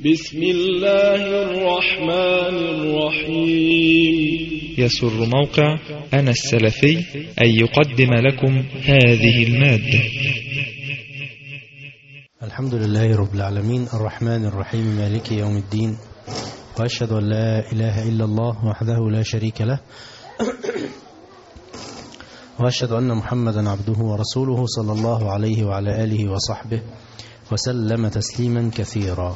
بسم الله الرحمن الرحيم. يسر موقع أنا السلفي أن يقدم لكم هذه المادة. الحمد لله رب العالمين الرحمن الرحيم مالك يوم الدين، وأشهد أن لا إله إلا الله وحده لا شريك له، وأشهد أن محمدا عبده ورسوله صلى الله عليه وعلى آله وصحبه وسلم تسليما كثيرا.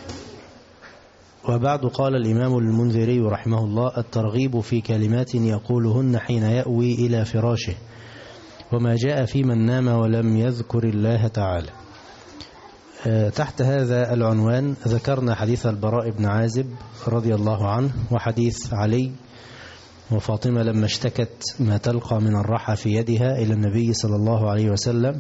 وبعد، قال الإمام المنذري رحمه الله: الترغيب في كلمات يقولهن حين يأوي إلى فراشه، وما جاء في من نام ولم يذكر الله تعالى. تحت هذا العنوان ذكرنا حديث البراء بن عازب رضي الله عنه، وحديث علي وفاطمة لما اشتكت ما تلقى من الرحى في يدها إلى النبي صلى الله عليه وسلم.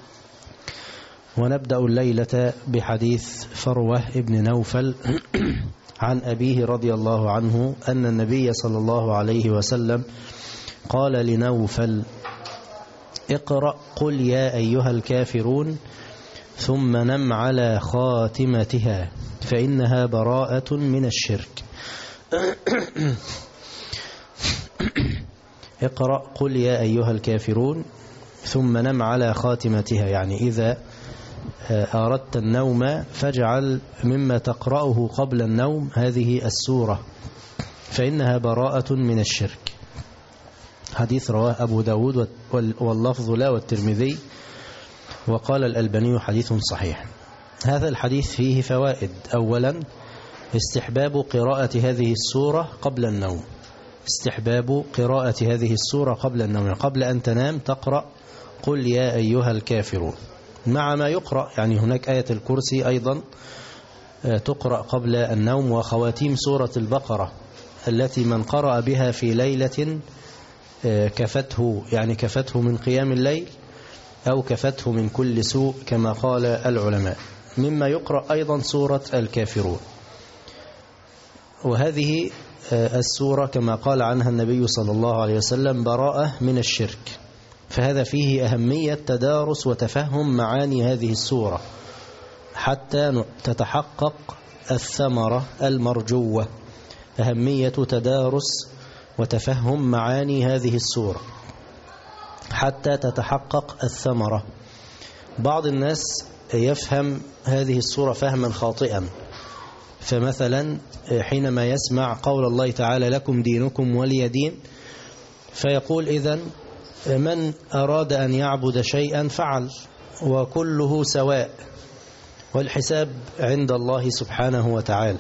ونبدأ الليلة بحديث فروة ابن نوفل عن أبيه رضي الله عنه أن النبي صلى الله عليه وسلم قال لنوفل: اقرأ قل يا أيها الكافرون ثم نم على خاتمتها فإنها براءة من الشرك. اقرأ قل يا أيها الكافرون ثم نم على خاتمتها، يعني إذا أردت النوم فاجعل مما تقرأه قبل النوم هذه السورة فإنها براءة من الشرك. حديث رواه أبو داود واللفظ لا والترمذي، وقال الألباني حديث صحيح. هذا الحديث فيه فوائد. أولا، استحباب قراءة هذه السورة قبل النوم. استحباب قراءة هذه السورة قبل النوم، قبل أن تنام تقرأ قل يا أيها الكافرون مع ما يقرأ، يعني هناك آية الكرسي أيضا تقرأ قبل النوم، وخواتيم سورة البقرة التي من قرأ بها في ليلة كفته، يعني كفته من قيام الليل أو كفته من كل سوء كما قال العلماء. مما يقرأ أيضا سورة الكافرون، وهذه السورة كما قال عنها النبي صلى الله عليه وسلم براءة من الشرك، فهذا فيه أهمية تدارس وتفهم معاني هذه السورة حتى تتحقق الثمرة المرجوة. أهمية تدارس وتفهم معاني هذه السورة حتى تتحقق الثمرة. بعض الناس يفهم هذه السورة فهما خاطئا، فمثلا حينما يسمع قول الله تعالى لكم دينكم ولي دين فيقول إذن من أراد أن يعبد شيئا فعل وكله سواء والحساب عند الله سبحانه وتعالى،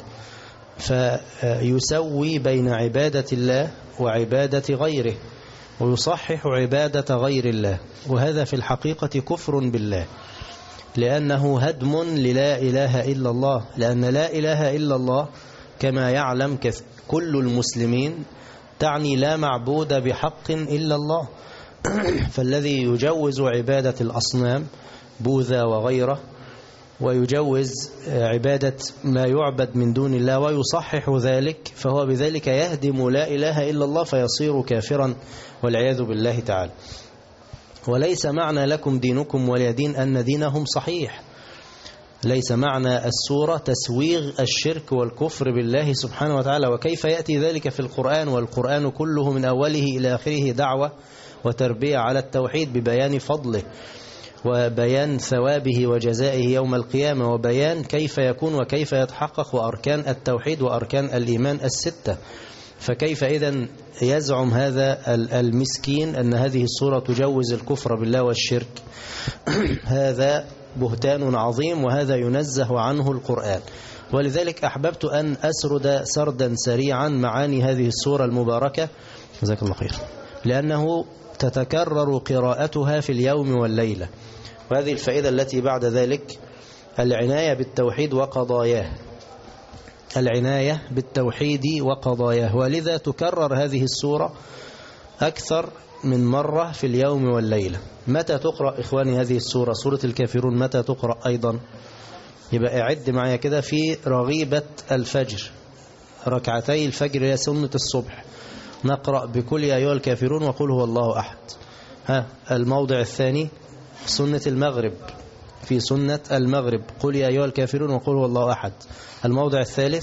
فيسوي بين عبادة الله وعبادة غيره ويصحح عبادة غير الله، وهذا في الحقيقة كفر بالله، لأنه هدم للا إله إلا الله. لأن لا إله إلا الله كما يعلم كل المسلمين تعني لا معبود بحق إلا الله. فالذي يجوز عبادة الأصنام بوذا وغيره ويجوز عبادة ما يعبد من دون الله ويصحح ذلك، فهو بذلك يهدم لا إله إلا الله فيصير كافرا والعياذ بالله تعالى. وليس معنى لكم دينكم ولي دين أن دينهم صحيح. ليس معنى السورة تسويغ الشرك والكفر بالله سبحانه وتعالى. وكيف يأتي ذلك في القرآن والقرآن كله من أوله إلى آخره دعوة وتربية على التوحيد ببيان فضله وبيان ثوابه وجزائه يوم القيامة وبيان كيف يكون وكيف يتحقق وأركان التوحيد وأركان الإيمان الستة. فكيف إذن يزعم هذا المسكين أن هذه السورة تجوز الكفر بالله والشرك؟ هذا بهتان عظيم، وهذا ينزه عنه القرآن. ولذلك أحببت أن أسرد سردا سريعا معاني هذه السورة المباركة جزاك الله خير، لأنه تتكرر قراءتها في اليوم والليلة. وهذه الفائدة التي بعد ذلك العناية بالتوحيد وقضاياه، العناية بالتوحيد وقضاياه، ولذا تكرر هذه السورة أكثر من مرة في اليوم والليلة. متى تقرأ إخواني هذه السورة سورة الكافرون؟ متى تقرأ أيضا؟ يبقى أعد معي كده في رغيبة الفجر، ركعتي الفجر هي سنة الصبح، نقرأ بكل يا أيها الكافرون وقل هو الله أحد. الموضع الثاني سنة المغرب في سنة المغرب، قل يا أيها الكافرون وقل هو الله أحد. الموضع الثالث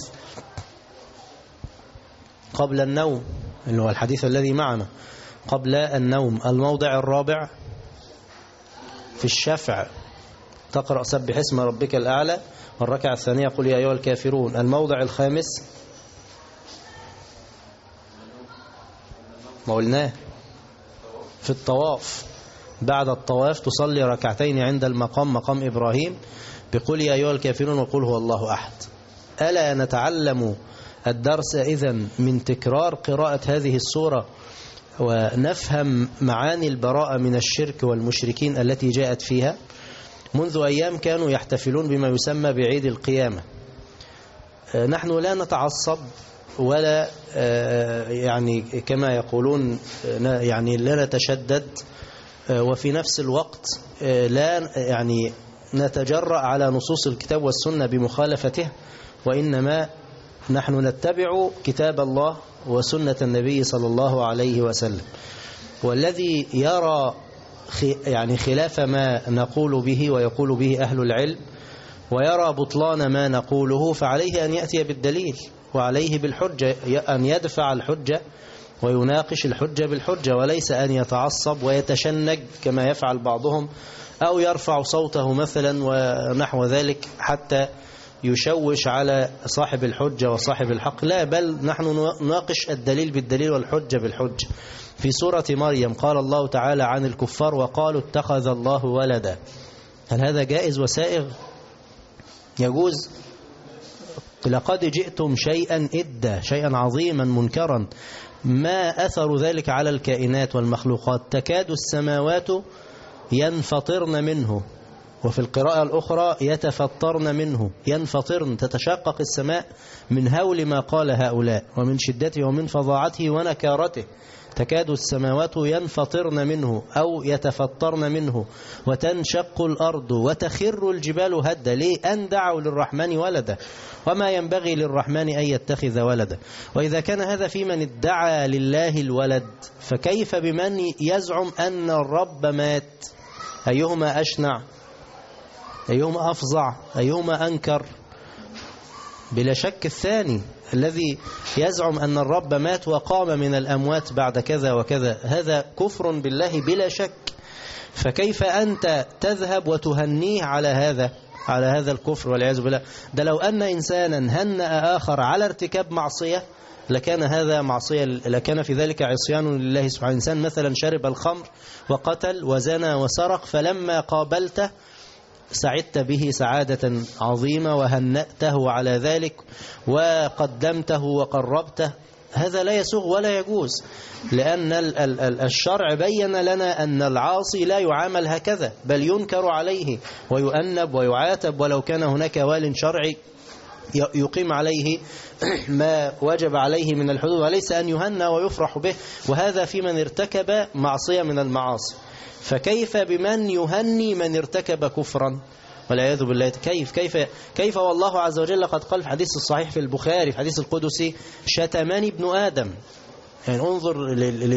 قبل النوم، اللي هو الحديث الذي معنا قبل النوم. الموضع الرابع في الشفع تقرأ سبح اسم ربك الأعلى، والركعة الثانية قل يا أيها الكافرون. الموضع الخامس ما قلناه في الطواف، بعد الطواف تصلي ركعتين عند المقام مقام إبراهيم بقول يا أيها الكافرون وقل هو الله أحد. ألا نتعلم الدرس إذن من تكرار قراءة هذه السورة ونفهم معاني البراءة من الشرك والمشركين التي جاءت فيها؟ منذ أيام كانوا يحتفلون بما يسمى بعيد القيامة. نحن لا نتعصب ولا يعني كما يقولون يعني لا نتشدد، وفي نفس الوقت لا يعني نتجرأ على نصوص الكتاب والسنة بمخالفته، وإنما نحن نتبع كتاب الله وسنة النبي صلى الله عليه وسلم. والذي يرى يعني خلاف ما نقول به ويقول به أهل العلم ويرى بطلان ما نقوله، فعليه أن يأتي بالدليل وعليه بالحجة، أن يدفع الحجة ويناقش الحجة بالحجة، وليس أن يتعصب ويتشنج كما يفعل بعضهم أو يرفع صوته مثلا ونحو ذلك حتى يشوش على صاحب الحجة وصاحب الحق. لا، بل نحن نناقش الدليل بالدليل والحجة بالحجة. في سورة مريم قال الله تعالى عن الكفار وقالوا اتخذ الله ولدا. هل هذا جائز وسائغ؟ يجوز. لقد جئتم شيئا إدا، شيئا عظيما منكرا. ما أثر ذلك على الكائنات والمخلوقات؟ تكاد السماوات ينفطرن منه، وفي القراءة الأخرى يتفطرن منه. ينفطرن، تتشقق السماء من هول ما قال هؤلاء ومن شدته ومن فظاعته ونكارته. تكاد السماوات ينفطرن منه أو يتفطرن منه وتنشق الأرض وتخر الجبال هدا. ليه؟ أن دعوا للرحمن ولدا، وما ينبغي للرحمن أن يتخذ ولدا. وإذا كان هذا في من ادعى لله الولد، فكيف بمن يزعم أن الرب مات؟ أيهما أشنع؟ أيهما أفظع؟ أيهما أنكر؟ بلا شك الثاني الذي يزعم أن الرب مات وقام من الأموات بعد كذا وكذا، هذا كفر بالله بلا شك. فكيف أنت تذهب وتهنيه على هذا الكفر والعياذ بالله؟ ده لو أن إنسانا هنأ آخر على ارتكاب معصية لكان هذا معصية، لكان في ذلك عصيان لله سبحانه. إنسان مثلا شرب الخمر وقتل وزنى وسرق، فلما قابلته سعدت به سعادة عظيمة وهنأته على ذلك وقدمته وقربته، هذا لا يسوغ ولا يجوز، لأن الشرع بين لنا أن العاصي لا يعامل هكذا، بل ينكر عليه ويؤنب ويعاتب، ولو كان هناك وال شرعي يقيم عليه ما وجب عليه من الحدود، وليس أن يهنى ويفرح به. وهذا في من ارتكب معصية من المعاصي. فكيف بمن يهني من ارتكب كفرا والعياذ بالله؟ كيف والله عز وجل قد قال في حديث الصحيح في البخاري في حديث القدسي شتمني ابن آدم. يعني انظر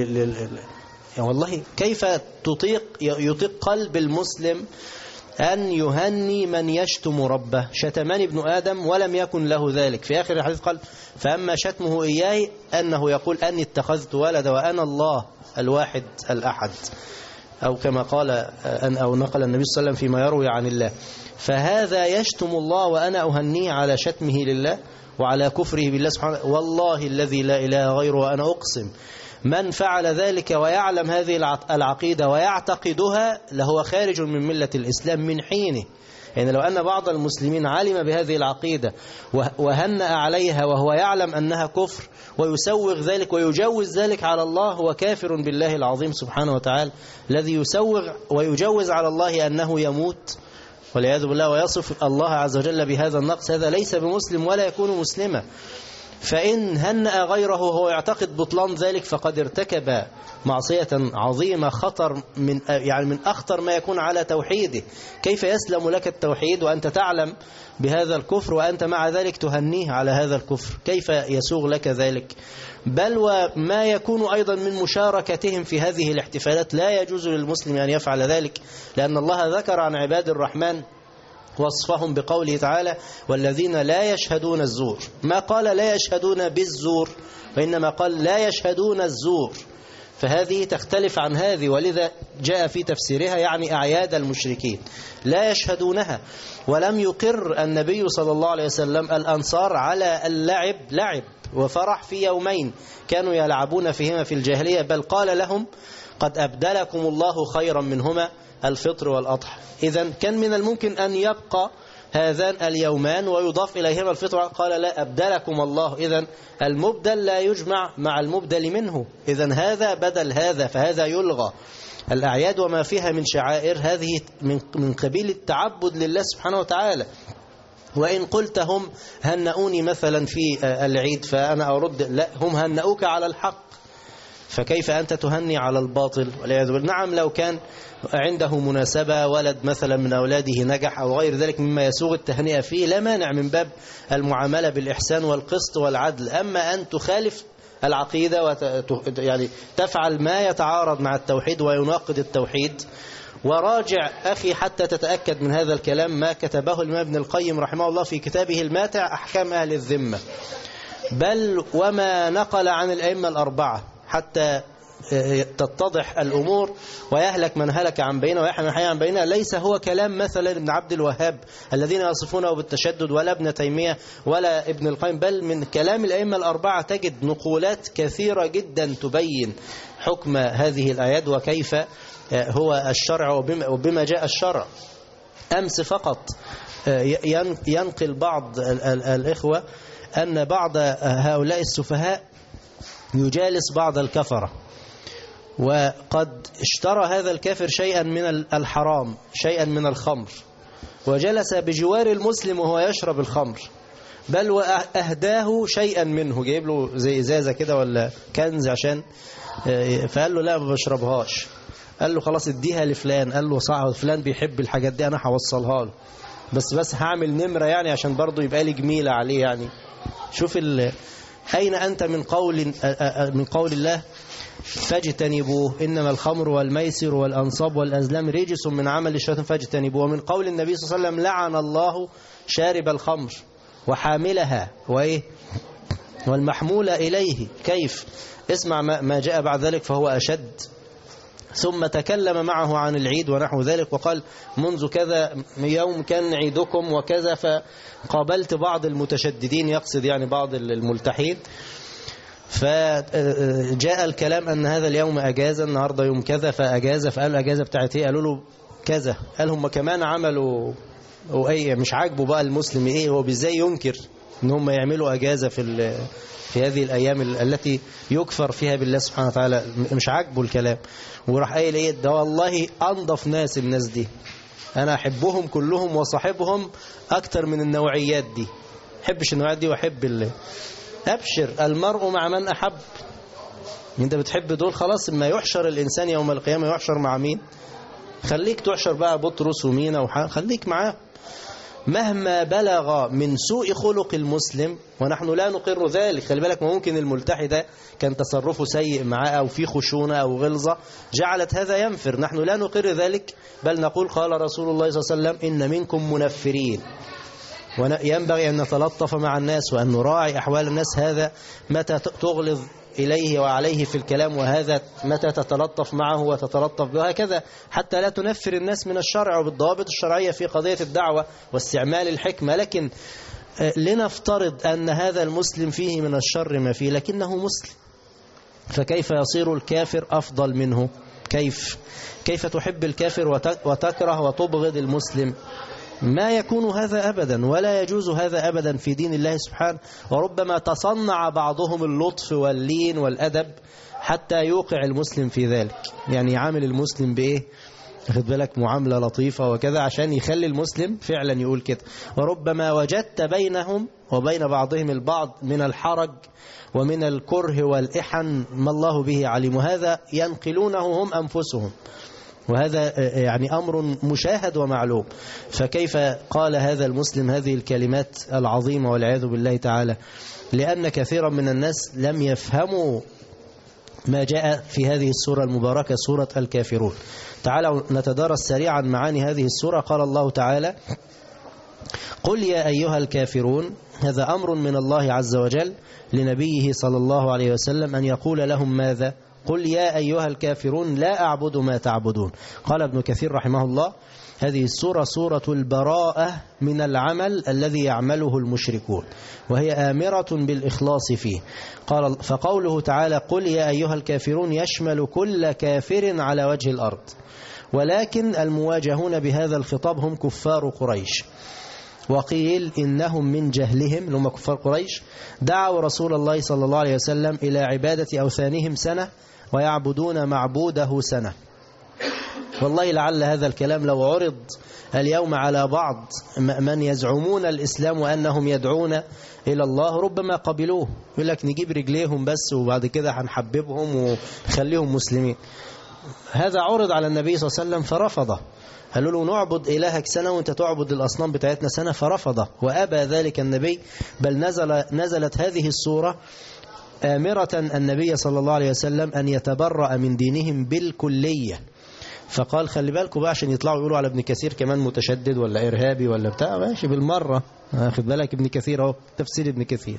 يعني والله كيف يطيق قلب المسلم أن يهني من يشتم ربه؟ شتمني ابن آدم ولم يكن له ذلك. في آخر الحديث قال فأما شتمه إياه أنه يقول أني اتخذت ولدا وأنا الله الواحد الأحد، أو كما قال أو نقل النبي صلى الله عليه وسلم فيما يروي عن الله. فهذا يشتم الله وأنا أهنيه على شتمه لله وعلى كفره بالله سبحانه. والله الذي لا إله غيره وأنا أقسم من فعل ذلك ويعلم هذه العقيدة ويعتقدها لهو خارج من ملة الإسلام من حينه. يعني لو أن بعض المسلمين علم بهذه العقيدة وهنأ عليها وهو يعلم أنها كفر ويسوغ ذلك ويجوز ذلك على الله، هو كافر بالله العظيم سبحانه وتعالى، الذي يسوغ ويجوز على الله أنه يموت والعياذ بالله، ويصف الله عز وجل بهذا النقص. هذا ليس بمسلم ولا يكون مسلما. فإن هنأ غيره هو يعتقد بطلان ذلك فقد ارتكب معصية عظيمة، خطر من أخطر ما يكون على توحيده. كيف يسلم لك التوحيد وأنت تعلم بهذا الكفر وأنت مع ذلك تهنيه على هذا الكفر؟ كيف يسوغ لك ذلك؟ بل وما يكون أيضا من مشاركتهم في هذه الاحتفالات لا يجوز للمسلم أن يفعل ذلك، لأن الله ذكر عن عباد الرحمن وصفهم بقوله تعالى: والذين لا يشهدون الزور. ما قال لا يشهدون بالزور، وإنما قال لا يشهدون الزور، فهذه تختلف عن هذه، ولذا جاء في تفسيرها يعني أعياد المشركين لا يشهدونها. ولم يقر النبي صلى الله عليه وسلم الأنصار على اللعب لعب وفرح في يومين كانوا يلعبون فيهما في الجاهلية، بل قال لهم: قد أبدلكم الله خيرا منهما الفطر والأضحى. إذن كان من الممكن أن يبقى هذان اليومان ويضاف إليهما الفطر، قال: لا، أبدلكم الله. إذن المبدل لا يجمع مع المبدل منه، إذن هذا بدل هذا، فهذا يلغى. الأعياد وما فيها من شعائر هذه من قبيل التعبد لله سبحانه وتعالى. وإن قلت هم هنؤوني مثلا في العيد فأنا أرد: لا، هم هنؤوك على الحق، فكيف أنت تهني على الباطل؟ والعياذ بالله. نعم، لو كان عنده مناسبة، ولد مثلا من أولاده نجح أو غير ذلك مما يسوغ التهنئة فيه، لا مانع من باب المعاملة بالإحسان والقسط والعدل. أما أن تخالف العقيدة يعني تفعل ما يتعارض مع التوحيد ويناقض التوحيد. وراجع أخي حتى تتأكد من هذا الكلام ما كتبه الإمام ابن القيم رحمه الله في كتابه الماتع أحكام أهل الذمة، بل وما نقل عن الأئمة الأربعة، حتى تتضح الأمور ويهلك من هلك عن بينه ويحيى من حي عن بينه. ليس هو كلام مثلا ابن عبد الوهاب الذين يصفونه بالتشدد، ولا ابن تيمية ولا ابن القيم، بل من كلام الأئمة الأربعة تجد نقولات كثيرة جدا تبين حكم هذه الآيات وكيف هو الشرع وبما جاء الشرع. أمس فقط ينقل بعض الإخوة أن بعض هؤلاء السفهاء يجالس بعض الكفرة، وقد اشترى هذا الكافر شيئا من الحرام، شيئا من الخمر، وجلس بجوار المسلم وهو يشرب الخمر، بل وأهداه شيئا منه، جايب له زي إزازة كده ولا كنز عشان، فقال له: لا، ما بشربهاش. قال له: خلاص اديها لفلان. قال له: صح، فلان بيحب الحاجات دي، أنا هوصلها له، بس هعمل نمرة يعني عشان برضه يبقى لي جميلة عليه يعني. شوف أين أنت من قول الله: فاجتنبوه إنما الخمر والميسر والأنصاب والأزلام رجس من عمل الشيطان فاجتنبوه. ومن قول النبي صلى الله عليه وسلم: لعن الله شارب الخمر وحاملها والمحمول إليه. كيف؟ اسمع ما جاء بعد ذلك فهو أشد. ثم تكلم معه عن العيد ونحو ذلك وقال: منذ كذا يوم كان عيدكم وكذا، فقابلت بعض المتشددين، يقصد يعني بعض الملتحين، فجاء الكلام أن هذا اليوم أجازة، النهاردة يوم كذا فأجازة، فقالوا أجازة بتاعت ايه؟ قالوا له كذا. قال: هم كمان عملوا وأي مش عاجبه بقى المسلم ايه هو بإزاي ينكر ان هم يعملوا أجازة في هذه الأيام التي يكفر فيها بالله سبحانه وتعالى، مش عاجبه الكلام. وراح قايل ايه؟ ده والله أنظف ناس الناس دي، أنا أحبهم كلهم وصاحبهم أكتر من النوعيات دي، أحبش النوعيات دي وأحب الله. أبشر، المرء مع من أحب. أنت بتحب دول، خلاص ما يحشر الإنسان يوم القيامة يحشر مع مين؟ خليك تحشر بقى بطرس ومينا خليك معاه. مهما بلغ من سوء خلق المسلم، ونحن لا نقر ذلك، خلي بالك، ممكن الملتحي ده كان تصرفه سيء معاه أو في خشونة أو غلظة جعلت هذا ينفر، نحن لا نقر ذلك، بل نقول: قال رسول الله صلى الله عليه وسلم: إن منكم منفرين، وينبغي أن نتلطف مع الناس وأن نراعي أحوال الناس. هذا متى تغلظ إليه وعليه في الكلام، وهذا متى تتلطف معه وتتلطف به، هكذا حتى لا تنفر الناس من الشرع وبالضوابط الشرعية في قضية الدعوة واستعمال الحكمة. لكن لنفترض أن هذا المسلم فيه من الشر ما فيه، لكنه مسلم، فكيف يصير الكافر أفضل منه؟ كيف تحب الكافر وتكره وتبغض المسلم؟ ما يكون هذا أبدا، ولا يجوز هذا أبدا في دين الله سبحانه. وربما تصنع بعضهم اللطف واللين والأدب حتى يوقع المسلم في ذلك، يعني يعامل المسلم بإيه؟ خد بالك، معاملة لطيفة وكذا عشان يخلي المسلم فعلا يقول كده. وربما وجدت بينهم وبين بعضهم البعض من الحرج ومن الكره والإحن ما الله به عليم، وهذا ينقلونه هم أنفسهم، وهذا يعني أمر مشاهد ومعلوم. فكيف قال هذا المسلم هذه الكلمات العظيمة والعياذ بالله تعالى؟ لأن كثيرا من الناس لم يفهموا ما جاء في هذه السورة المباركة، سورة الكافرون. تعالوا نتدارس سريعا معاني هذه السورة. قال الله تعالى: قل يا أيها الكافرون. هذا أمر من الله عز وجل لنبيه صلى الله عليه وسلم أن يقول لهم ماذا؟ قل يا أيها الكافرون لا أعبد ما تعبدون. قال ابن كثير رحمه الله: هذه السورة سورة البراءة من العمل الذي يعمله المشركون، وهي آمرة بالإخلاص فيه. قال فقوله تعالى قل يا أيها الكافرون يشمل كل كافر على وجه الأرض، ولكن المواجهون بهذا الخطاب هم كفار قريش. وقيل إنهم من جهلهم، لهم كفار قريش، دعوا رسول الله صلى الله عليه وسلم إلى عبادة أوثانهم سنة ويعبدون معبوده سنة. والله لعل هذا الكلام لو عرض اليوم على بعض من يزعمون الإسلام وأنهم يدعون إلى الله ربما قبلوه. يقول لك نجيب رجليهم بس وبعد كده هنحببهم ونخليهم مسلمين. هذا عرض على النبي صلى الله عليه وسلم فرفضه، قالوا له نعبد إلهك سنة وانت تعبد الأصنام بتاعتنا سنة، فرفضه وأبى ذلك النبي. بل نزلت هذه السورة آمرة النبي صلى الله عليه وسلم أن يتبرأ من دينهم بالكلية. فقال خلي بالكم بقى عشان يطلعوا يقولوا على ابن كثير كمان متشدد ولا إرهابي ولا بتاع، ماشي بالمرة، خد بالك ابن كثير اهو تفسير ابن كثير.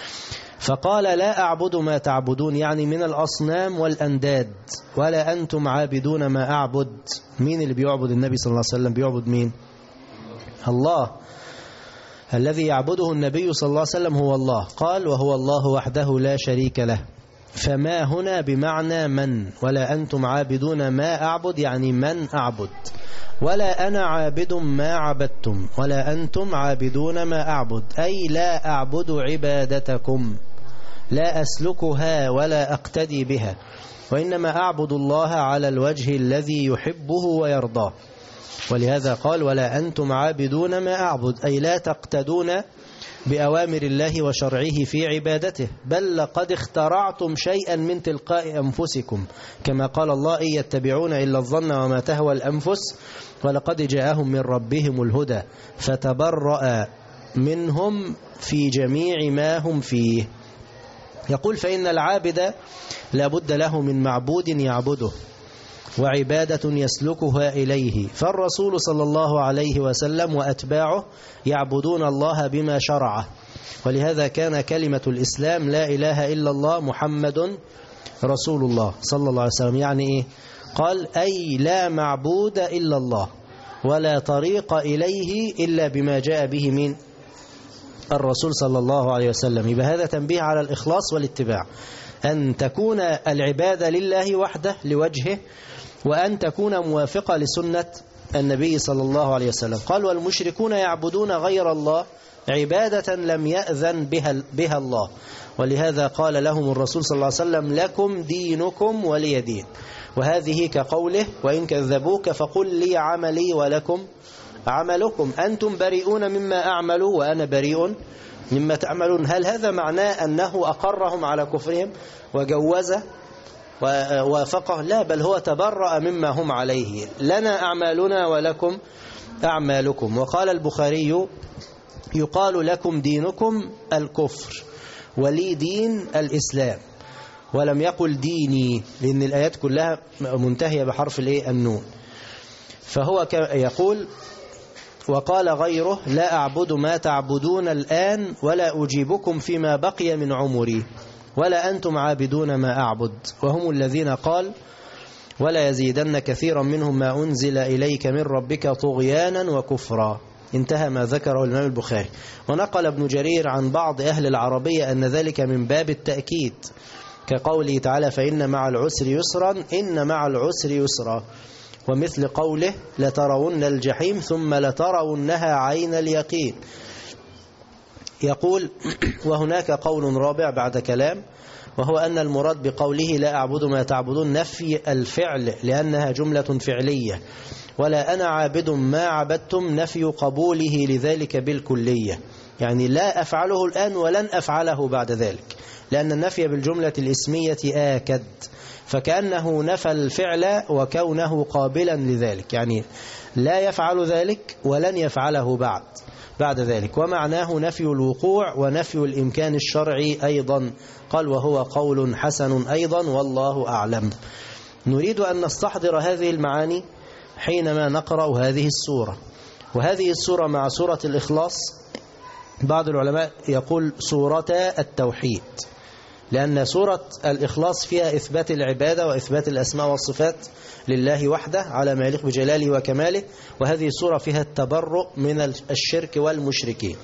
فقال لا أعبد ما تعبدون، يعني من الأصنام والأنداد، ولا أنتم عابدون ما أعبد. مين اللي بيعبد النبي صلى الله عليه وسلم؟ بيعبد مين؟ الله. الذي يعبده النبي صلى الله عليه وسلم هو الله. قال وهو الله وحده لا شريك له. فما هنا بمعنى من، ولا أنتم عابدون ما أعبد يعني من أعبد، ولا أنا عابد ما عبدتم، ولا أنتم عابدون ما أعبد، أي لا أعبد عبادتكم، لا أسلكها ولا أقتدي بها، وإنما أعبد الله على الوجه الذي يحبه ويرضاه. ولهذا قال ولا أنتم عابدون ما أعبد، أي لا تقتدون بأوامر الله وشرعه في عبادته، بل لقد اخترعتم شيئا من تلقاء أنفسكم، كما قال الله إن يتبعون إلا الظن وما تهوى الأنفس ولقد جاءهم من ربهم الهدى فتبرأ منهم في جميع ما هم فيه. يقول فإن العابد لابد له من معبود يعبده وعبادة يسلكها إليه، فالرسول صلى الله عليه وسلم وأتباعه يعبدون الله بما شرعه. ولهذا كان كلمة الإسلام لا إله إلا الله محمد رسول الله صلى الله عليه وسلم. يعني إيه؟ قال أي لا معبود إلا الله ولا طريق إليه إلا بما جاء به من الرسول صلى الله عليه وسلم. يبقى هذا تنبيه على الإخلاص والاتباع، أن تكون العبادة لله وحده لوجهه، وأن تكون موافقة لسنة النبي صلى الله عليه وسلم. قال والمشركون يعبدون غير الله عبادة لم يأذن بها الله، ولهذا قال لهم الرسول صلى الله عليه وسلم لكم دينكم ولي دين. وهذه كقوله وإن كذبوك فقل لي عملي ولكم عملكم أنتم بريئون مما أعمل وأنا بريء مما تعملون. هل هذا معناه أنه أقرهم على كفرهم وجوزه ووافقه؟ لا، بل هو تبرأ مما هم عليه، لنا أعمالنا ولكم أعمالكم. وقال البخاري يقال لكم دينكم الكفر ولي دين الإسلام، ولم يقل ديني، لأن الآيات كلها منتهية بحرف النون. فهو يقول وقال غيره لا أعبد ما تعبدون الآن ولا أجيبكم فيما بقي من عمري ولا أنتم عابدون ما أعبد، وهم الذين قال ولا يزيدن كثيرا منهم ما أنزل إليك من ربك طغيانا وكفرا. انتهى ما ذكره الإمام البخاري. ونقل ابن جرير عن بعض أهل العربية أن ذلك من باب التأكيد، كقوله تعالى فإن مع العسر يسرا إن مع العسر يسرا، ومثل قوله لترون الجحيم ثم لترونها عين اليقين. يقول وهناك قول رابع بعد كلام، وهو أن المراد بقوله لا أعبد ما تعبدون نفي الفعل، لأنها جملة فعلية، ولا أنا عابد ما عبدتم نفي قبوله لذلك بالكلية، يعني لا أفعله الآن ولن أفعله بعد ذلك، لأن النفي بالجملة الاسمية آكد، فكأنه نفى الفعل وكونه قابلا لذلك، يعني لا يفعل ذلك ولن يفعله بعد ذلك. ومعناه نفي الوقوع ونفي الإمكان الشرعي أيضا. قال وهو قول حسن أيضا والله أعلم. نريد أن نستحضر هذه المعاني حينما نقرأ هذه السورة. وهذه السورة مع سورة الإخلاص بعض العلماء يقول سورة التوحيد، لأن سورة الإخلاص فيها إثبات العبادة وإثبات الأسماء والصفات لله وحده على ما يليق بجلاله وكماله، وهذه السورة فيها التبرؤ من الشرك والمشركين.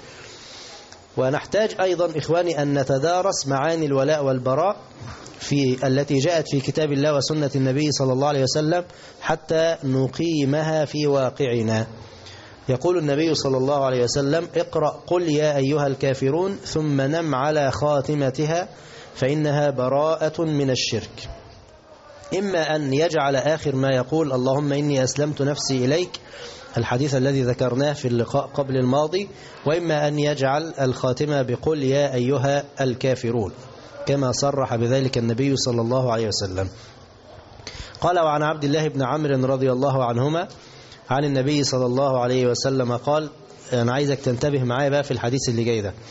ونحتاج أيضا إخواني أن نتدارس معاني الولاء والبراء التي جاءت في كتاب الله وسنة النبي صلى الله عليه وسلم حتى نقيمها في واقعنا. يقول النبي صلى الله عليه وسلم اقرأ قل يا أيها الكافرون ثم نم على خاتمتها فإنها براءة من الشرك. إما أن يجعل آخر ما يقول اللهم إني أسلمت نفسي إليك، الحديث الذي ذكرناه في اللقاء قبل الماضي، وإما أن يجعل الخاتمة بقل يا أيها الكافرون كما صرح بذلك النبي صلى الله عليه وسلم. قال وعن عبد الله بن عمرو رضي الله عنهما عن النبي صلى الله عليه وسلم قال، أنا عايزك تنتبه معايا بقى في الحديث اللي جاي ده،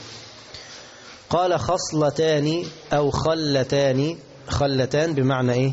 قال خصلتان أو خلتان بمعنى إيه؟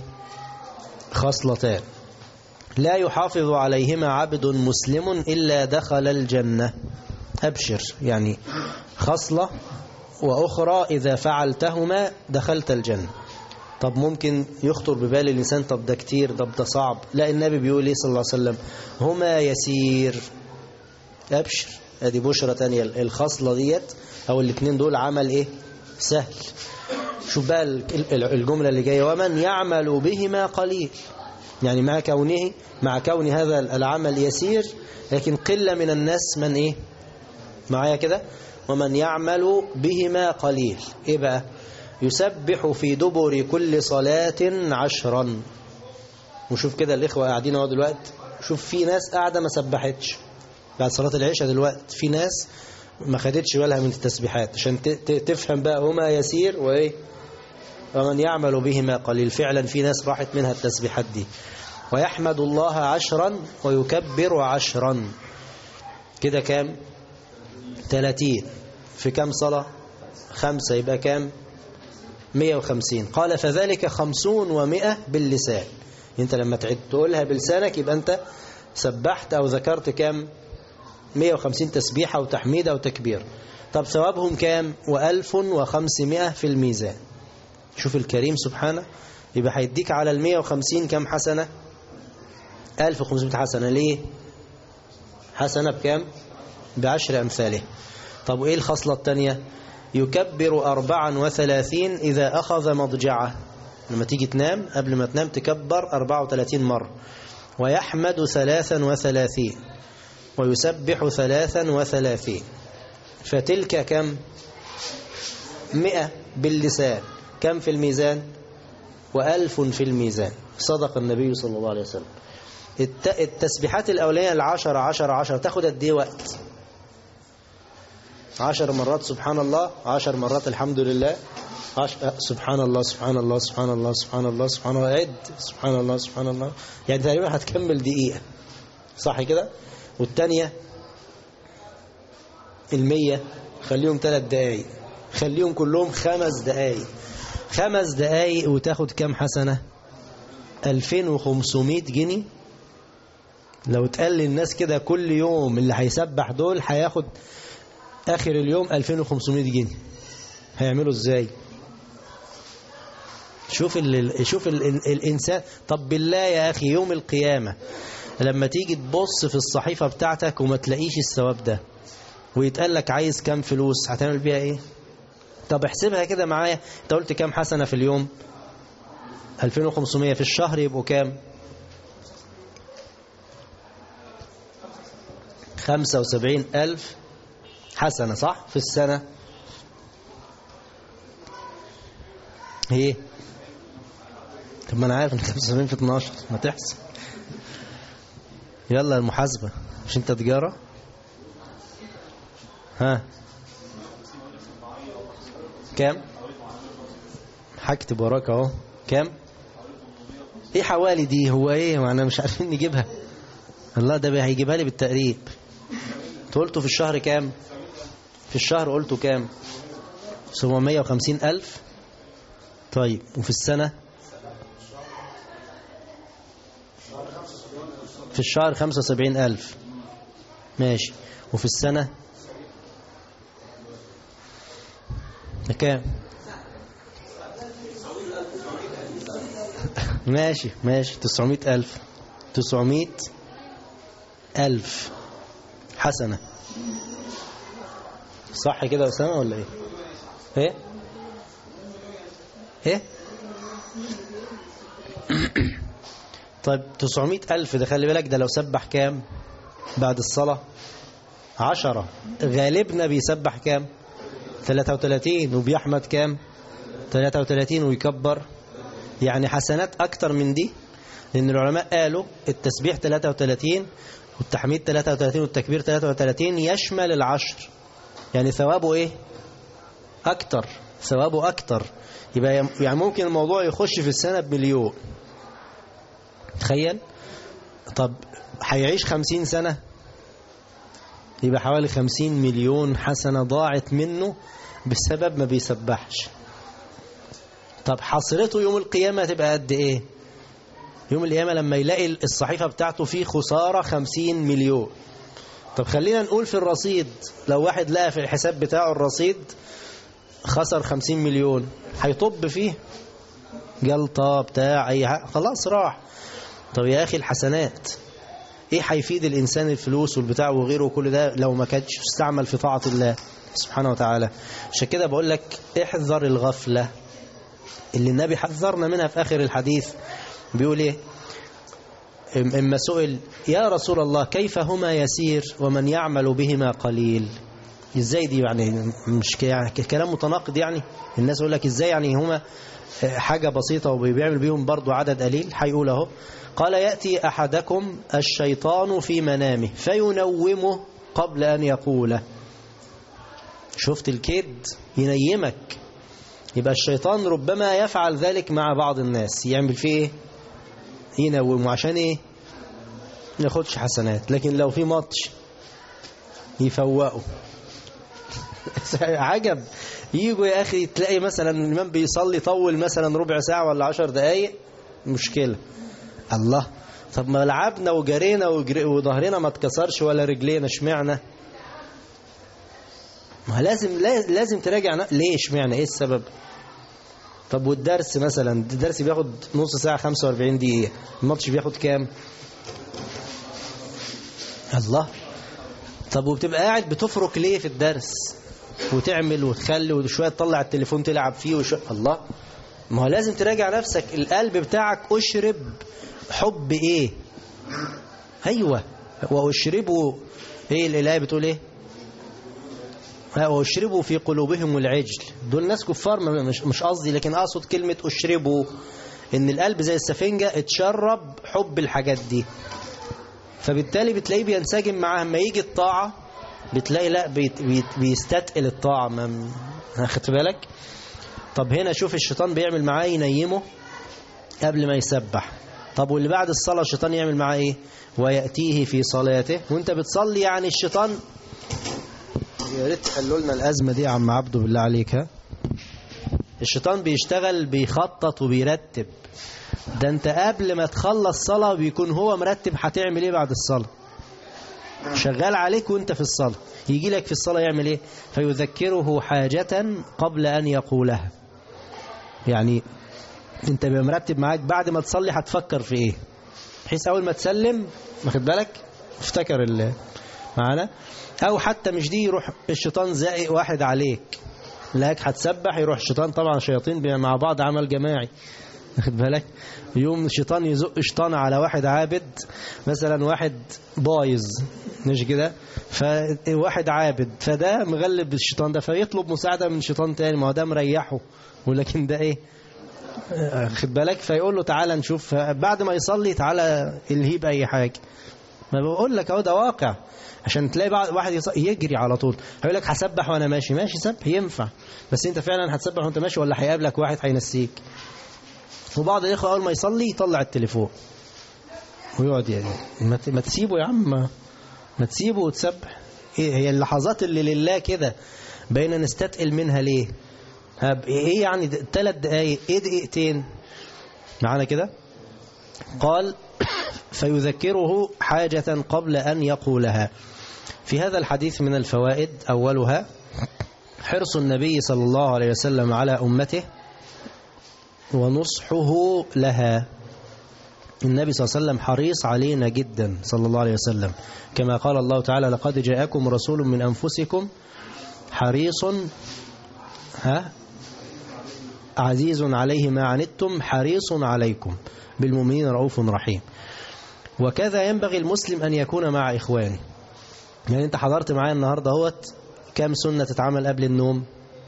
خصلتان لا يحافظ عليهما عبد مسلم إلا دخل الجنة. أبشر، يعني خصلة وأخرى إذا فعلتهما دخلت الجنة. طب ممكن يخطر ببال الإنسان طب ده كتير، طب ده صعب. لا، النبي بيقول إيه صلى الله عليه وسلم؟ هما يسير. أبشر، هذه بشرة تانية. الخصلة ديت أو الاثنين دول عمل إيه؟ سهل. شوف بقى الجملة اللي جاية ومن يعمل بهما قليل، يعني مع كون هذا العمل يسير لكن قلة من الناس من إيه؟ معايا كده؟ ومن يعمل بهما قليل. إيه بقى؟ يسبح في دبر كل صلاة 10. وشوف كده الإخوة قاعدين اهو دلوقتي، شوف في ناس قاعدة ما سبحتش بعد صلاة العشاء دلوقتي، في ناس ما خدتش بالها من التسبيحات، عشان تفهم بقى هما يسير وإيه ومن يعمل بهما قليل. فعلا في ناس راحت منها التسبيحات دي. ويحمد الله 10 ويكبر 10. كده كام؟ 30 في كام صلاة؟ 5، يبقى كام؟ 150. قال فذلك 50 و100 باللسان. انت لما تقولها بلسانك يبقى انت سبحت او ذكرت كام؟ 150 تسبيحة وتحميدة وتكبير. طب ثوابهم كام؟ و1500 في الميزان. شوف الكريم سبحانه، يبقى هيديك على 150 كام حسنة؟ 1500 حسنة. ليه؟ حسنة بكام؟ ب10 أمثاله. طب وإيه الخصلة الثانية؟ يكبر 34 إذا أخذ مضجعه. لما تيجي تنام قبل ما تنام تكبر 34 مرة. ويحمد 33 ويسبح 33. فتلك كم؟ 100 باللسان. كم في الميزان؟ و1000 في الميزان. صدق النبي صلى الله عليه وسلم. التسبيحات الأولية 10 تاخد قد ايه وقت؟ 10 مرات سبحان الله، 10 مرات الحمد لله، سبحان الله سبحان الله سبحان الله سبحان الله سبحان الله، عد سبحان الله سبحان الله، يعني تقريبا هتكمل دقيقة، صح كده؟ والتانية 100 خليهم 3 دقايق، خليهم كلهم 5 دقايق. 5 دقايق وتاخد كام حسنة؟ 2500 جنيه. لو تقال للناس كده كل يوم اللي هيسبح دول هياخد آخر اليوم 2500 جنيه، هيعملوا ازاي؟ شوف الإنسان. طب بالله يا أخي يوم القيامة لما تيجي تبص في الصحيفة بتاعتك وما تلاقيش الثواب ده ويتقال لك عايز كام فلوس، هتعمل بيها ايه؟ طب احسبها كده معايا، انت قلت كام حسنة في اليوم؟ 2500 في الشهر يبقوا كام؟ 75,000 حسنة، صح؟ في السنة ايه؟ طب ما انا عارف ان 75 في 12 ما تحسن. يلا المحاسبة، مش انت تجارة؟ ها كام؟ هكتب وراك اهو. كام؟ ايه حوالي دي؟ هو ايه؟ ما انا مش عارفين نجيبها. الله، ده هيجيبها لي بالتقريب. قلته في الشهر كام؟ في الشهر قلته كام؟ 750,000. طيب وفي السنة؟ في الشهر 75,000. ماشي. وفي السنة كام؟ ماشي 900,000. 900,000 حسنة. صح كده يا أسامة ولا ايه؟ ايه طيب 900,000 ده خلي بالك، ده لو سبح كام بعد الصلاة؟ 10. غالبنا بيسبح كام؟ 33. وبيحمد كام؟ 33. ويكبر يعني حسنات أكتر من دي، لأن العلماء قالوا التسبيح 33 والتحميد 33 والتكبير 33 يشمل العشر، يعني ثوابه ايه؟ أكتر. ثوابه أكتر. يبقى يعني ممكن الموضوع يخش في السنة ب1,000,000. تخيل. طب هيعيش 50 سنة، يبقى حوالي 50 مليون حسنة ضاعت منه بسبب ما بيسبحش. طب حصرته يوم القيامة تبقى قد ايه؟ يوم القيامة لما يلاقي الصحيفة بتاعته فيه خسارة 50 مليون. طب خلينا نقول في الرصيد، لو واحد لقى في الحساب بتاعه الرصيد خسر 50 مليون، هيطب فيه جلطة بتاع اي حاجة، خلاص راح. طب يا اخي الحسنات ايه هيفيد الانسان الفلوس والبتاع وغيره وكل ده لو ما كانش استعمل في طاعة الله سبحانه وتعالى؟ عشان كده بقول لك احذر الغفلة اللي النبي حذرنا منها في آخر الحديث. بيقول ايه؟ اما سئل يا رسول الله كيف هما يسير ومن يعمل بهما قليل؟ ازاي دي يعني؟ مش يعني كلام متناقض يعني. الناس يقول لك ازاي يعني هما حاجة بسيطة وبيعمل بيهم برضو عدد قليل؟ هيقول اهو. قال يأتي أحدكم الشيطان في منامه فينومه قبل أن يقوله. شفت الكيد؟ ينيمك. يبقى الشيطان ربما يفعل ذلك مع بعض الناس، يعمل فيه ايه؟ ينومه. عشان ايه؟ ما ياخدش حسنات. لكن لو في ماتش يفوقه. عجب. يجوا يا أخي تلاقي مثلا الإمام بيصلي طول مثلا ربع ساعة ولا 10 دقايق، مشكلة. الله، طب ما لعبنا وجرينا وظهرنا ما اتكسرش ولا رجلينا، اشمعنى؟ ما لازم تراجع ليه، اشمعنى، ايه السبب؟ طب والدرس مثلا، الدرس بياخد نص ساعة 45 دقيقة، الماتش بياخد كام؟ الله. طب وبتبقى قاعد بتفرك ليه في الدرس وتعمل وتخلي وشوية تطلع التليفون تلعب فيه وشوية؟ الله، ما هو لازم تراجع نفسك. القلب بتاعك أشرب حب ايه؟ ايوه، وأشربوا ايه؟ الآية بتقول ايه؟ وأشربوا في قلوبهم العجل. دول ناس كفار، مش قصدي، لكن أقصد كلمة أشربوا إن القلب زي السفنجة اتشرب حب الحاجات دي، فبالتالي بتلاقيه بينسجم معاها. لما يجي الطاعة بتلاقي لا بيستثقل الطاعة. خدت بالك؟ طب هنا شوف الشيطان بيعمل معاه، ينيمه قبل ما يسبح. طب واللي بعد الصلاة الشيطان يعمل معاه ايه؟ ويأتيه في صلاته. وانت بتصلي يعني الشيطان، يا ريت تحلوا لنا الأزمة دي يا عم عبده بالله عليك. ها، الشيطان بيشتغل بيخطط وبيرتب. ده انت قبل ما تخلص صلاة بيكون هو مرتب هتعمل ايه بعد الصلاة، شغال عليك وانت في الصلاة. يجي لك في الصلاة يعمل ايه؟ فيذكره حاجة قبل أن يقولها. يعني انت بمرتب معاك بعد ما تصلي هتفكر في ايه، بحيث اول ما تسلم واخد بالك افتكر معانا. او حتى مش دي، يروح الشيطان زائق واحد عليك، لك هتسبح، يروح الشيطان، طبعا شياطين مع بعض عمل جماعي واخد بالك، يوم الشيطان يزق شيطان على واحد عابد مثلا، واحد بايظ مش كده، فواحد عابد، فده مغلب الشيطان ده، فيطلب مساعدة من شيطان تاني، ما هو ده مريحه، ولكن ده ايه خد بالك، فيقول له تعالى نشوف بعد ما يصلي، تعالى الهيب اي حاجة. ما بقول لك اهو ده واقع. عشان تلاقي واحد يجري على طول هيقول لك هسبح وانا ماشي. ماشي سبح ينفع، بس انت فعلا هتسبح وانت ماشي ولا هيقابلك واحد هينسيك؟ وبعض الاخوه اول ما يصلي يطلع التليفون ويقعد يعني ما تسيبه يا عم، ما تسيبه وتسبح. هي اللحظات اللي لله كده بين نستثقل منها ليه؟ ايه يعني 3 دقايق، ايه دقيقتين معانا كده؟ قال فيذكره حاجة قبل أن يقولها. في هذا الحديث من الفوائد أولها حرص النبي صلى الله عليه وسلم على أمته ونصحه لها. النبي صلى الله عليه وسلم حريص علينا جدا صلى الله عليه وسلم، كما قال الله تعالى لقد جاءكم رسول من أنفسكم حريص عزيز عليه ما عنتم حريص عليكم بالمؤمنين رؤوف رحيم. وكذا ينبغي المسلم أن يكون مع إخوانه. يعني أنت حضرت معايا النهاردة هوت كم سنة تتعمل قبل النوم؟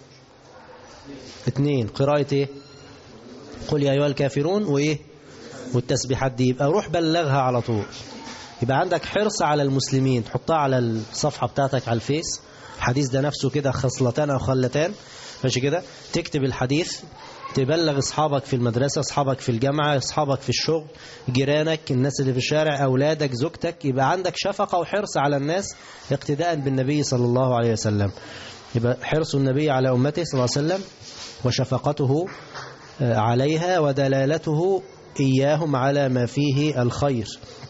2. قراءة إيه؟ قل يا أيها الكافرون وإيه؟ والتسبيحات دي. يبقى روح بلغها على طول. يبقى عندك حرص على المسلمين، تحطها على الصفحة بتاعتك على الفيس. الحديث ده نفسه كده خصلتان أو خلتان، ماشي كده؟ تكتب الحديث، تبلغ أصحابك في المدرسة، أصحابك في الجامعة، أصحابك في الشغل، جيرانك، الناس اللي في الشارع، أولادك، زوجتك. يبقى عندك شفقة وحرص على الناس اقتداء بالنبي صلى الله عليه وسلم. يبقى حرص النبي على أمته صلى الله عليه وسلم وشفقته عليها ودلالته إياهم على ما فيه الخير.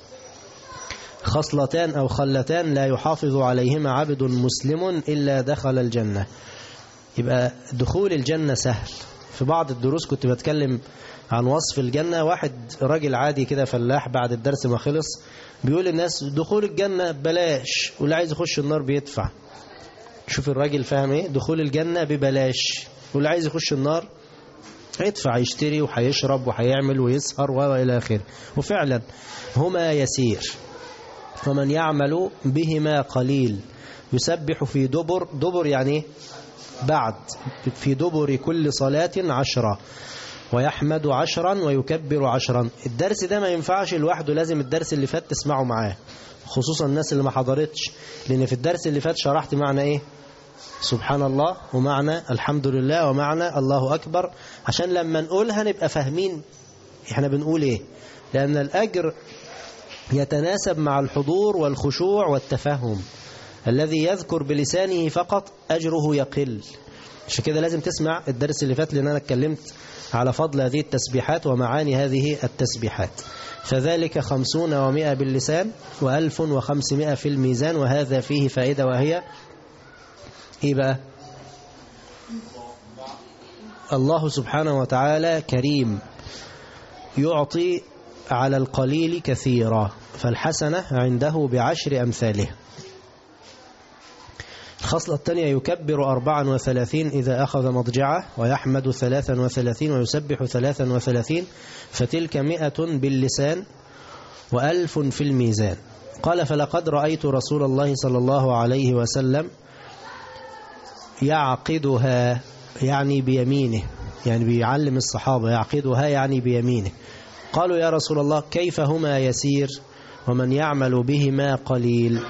خصلتان أو خلتان لا يحافظ عليهما عبد مسلم إلا دخل الجنة. يبقى دخول الجنة سهل. في بعض الدروس كنت بتكلم عن وصف الجنة، واحد راجل عادي كده فلاح بعد الدرس ما خلص بيقول للناس دخول الجنة ببلاش واللي عايز يخش النار بيدفع. شوف الراجل فاهم ايه؟ دخول الجنة ببلاش واللي عايز يخش النار هيدفع، يشتري وهيشرب وهيعمل ويسهر وإلى آخره. وفعلا هما يسير، ومن يعمل بهما قليل يسبح في دبر يعني بعد، في دبر كل صلاة 10 ويحمد 10 ويكبر 10. الدرس ده ما ينفعش لوحده، لازم الدرس اللي فات تسمعه معاه، خصوصا الناس اللي ما حضرتش، لأن في الدرس اللي فات شرحت معنى ايه سبحان الله ومعنى الحمد لله ومعنى الله أكبر، عشان لما نقولها نبقى فاهمين احنا بنقول ايه، لأن الأجر يتناسب مع الحضور والخشوع والتفهم. الذي يذكر بلسانه فقط أجره يقل. عشان كده لازم تسمع الدرس اللي فات، لأن أنا اتكلمت على فضل هذه التسبيحات ومعاني هذه التسبيحات. فذلك 50 و100 باللسان و1500 في الميزان. وهذا فيه فائدة، وهي إيه بقى؟ الله سبحانه وتعالى كريم يعطي على القليل كثيرا، فالحسنة عنده ب10 أمثالها. الخصلة الثانية يكبر 34 إذا أخذ مضجعه، ويحمد 33 ويسبح 33، فتلك 100 باللسان و1000 في الميزان. قال فلقد رأيت رسول الله صلى الله عليه وسلم يعقدها يعني بيمينه، يعني بيعلم الصحابة يعقدها يعني بيمينه. قالوا يا رسول الله كيف هما يسير ومن يعمل بهما قليل؟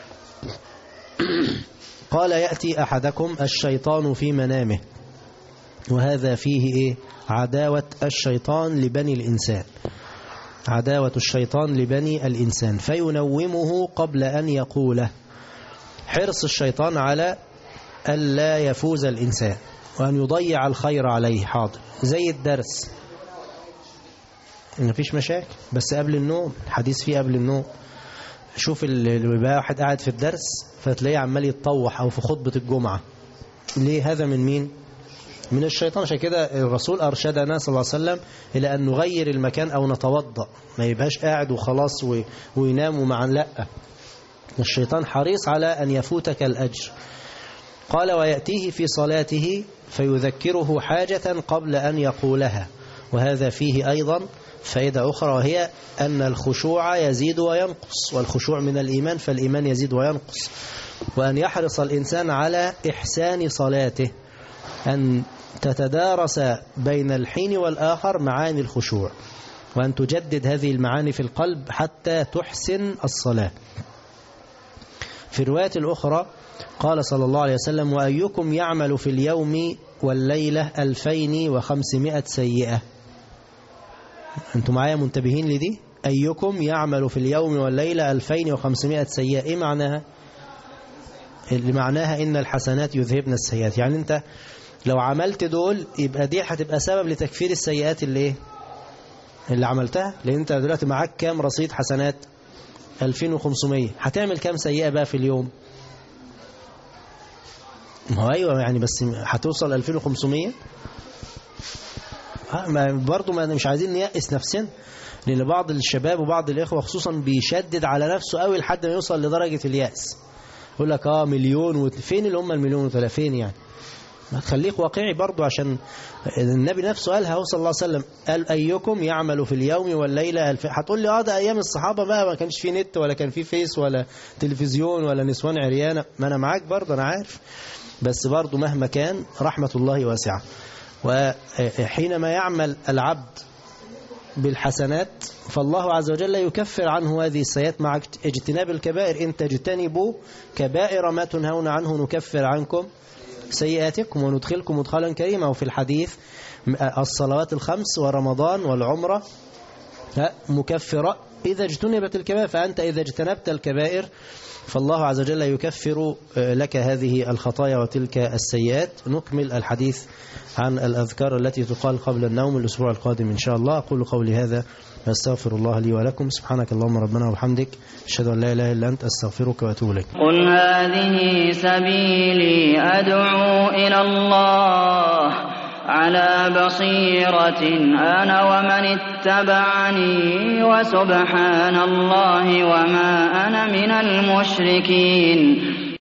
قال يأتي أحدكم الشيطان في منامه، وهذا فيه إيه؟ عداوة الشيطان لبني الإنسان، عداوة الشيطان لبني الإنسان، فينومه قبل أن يقوله. حرص الشيطان على ألا يفوز الإنسان وأن يضيع الخير عليه. حاضر زي الدرس مفيش مشاكل، بس قبل النوم، الحديث فيه قبل النوم. شوف اللي بقى واحد قاعد في الدرس فتلاقيه عمال يتطوح، أو في خطبة الجمعة. ليه؟ هذا من مين؟ من الشيطان. عشان كده الرسول أرشدنا صلى الله عليه وسلم إلى أن نغير المكان أو نتوضأ، ما يبقاش قاعد وخلاص وينام ومعا، لا، الشيطان حريص على أن يفوتك الأجر. قال ويأتيه في صلاته فيذكره حاجة قبل أن يقولها، وهذا فيه أيضا فائدة أخرى، وهي أن الخشوع يزيد وينقص، والخشوع من الإيمان، فالإيمان يزيد وينقص. وأن يحرص الإنسان على إحسان صلاته، أن تتدارس بين الحين والآخر معاني الخشوع. وأن تجدد هذه المعاني في القلب حتى تحسن الصلاة. في الرواية الأخرى قال صلى الله عليه وسلم: وأيكم يعمل في اليوم والليلة 2500 سيئة. أنتم معايا منتبهين لدي؟ أيكم يعمل في اليوم والليلة 2500 سيئة. إيه معناها؟ اللي معناها إن الحسنات يذهبن السيئات. يعني أنت لو عملت دول يبقى دي هتبقى سبب لتكفير السيئات اللي عملتها. لأن أنت دلوقتي معاك كام رصيد حسنات؟ 2500. هتعمل كام سيئة بقى في اليوم؟ ما هو أيوة يعني، بس هتوصل 2500 برضو. ما مش عايزين نيأس نفسنا، لأن بعض الشباب وبعض الإخوة خصوصا بيشدد على نفسه قوي لحد ما يوصل لدرجة اليأس. يقول لك مليون فين اللي هم المليون وثلاثين يعني؟ ما تخليك واقعي برضو، عشان النبي نفسه قالها صلى الله عليه وسلم، قال أيكم يعمل في اليوم والليلة هتقول لي ده أيام الصحابة بقى ما كانش في نت ولا كان في فيس ولا تلفزيون ولا نسوان عريانة. ما أنا معاك برضو، أنا عارف، بس برضو مهما كان رحمة الله واسعة. وحينما يعمل العبد بالحسنات فالله عز وجل يكفر عنه هذه السيئات مع اجتناب الكبائر. إن تجتنبوا كبائر ما تنهون عنه نكفر عنكم سيئاتكم وندخلكم مدخلا كريما. وفي الحديث الصلوات الخمس ورمضان والعمرة مكفرة إذا اجتنبت الكبائر. فأنت إذا اجتنبت الكبائر فالله عز وجل يكفر لك هذه الخطايا وتلك السيئات. نكمل الحديث عن الأذكار التي تقال قبل النوم الأسبوع القادم إن شاء الله. أقول قولي هذا واستغفر الله لي ولكم. سبحانك اللهم ربنا وبحمدك، أشهد أن لا إله إلا أنت، أستغفرك وأتوب إليك. قل هذه سبيلي أدعو إلى الله على بصيرة أنا ومن اتبعني وسبحان الله وما أنا من المشركين.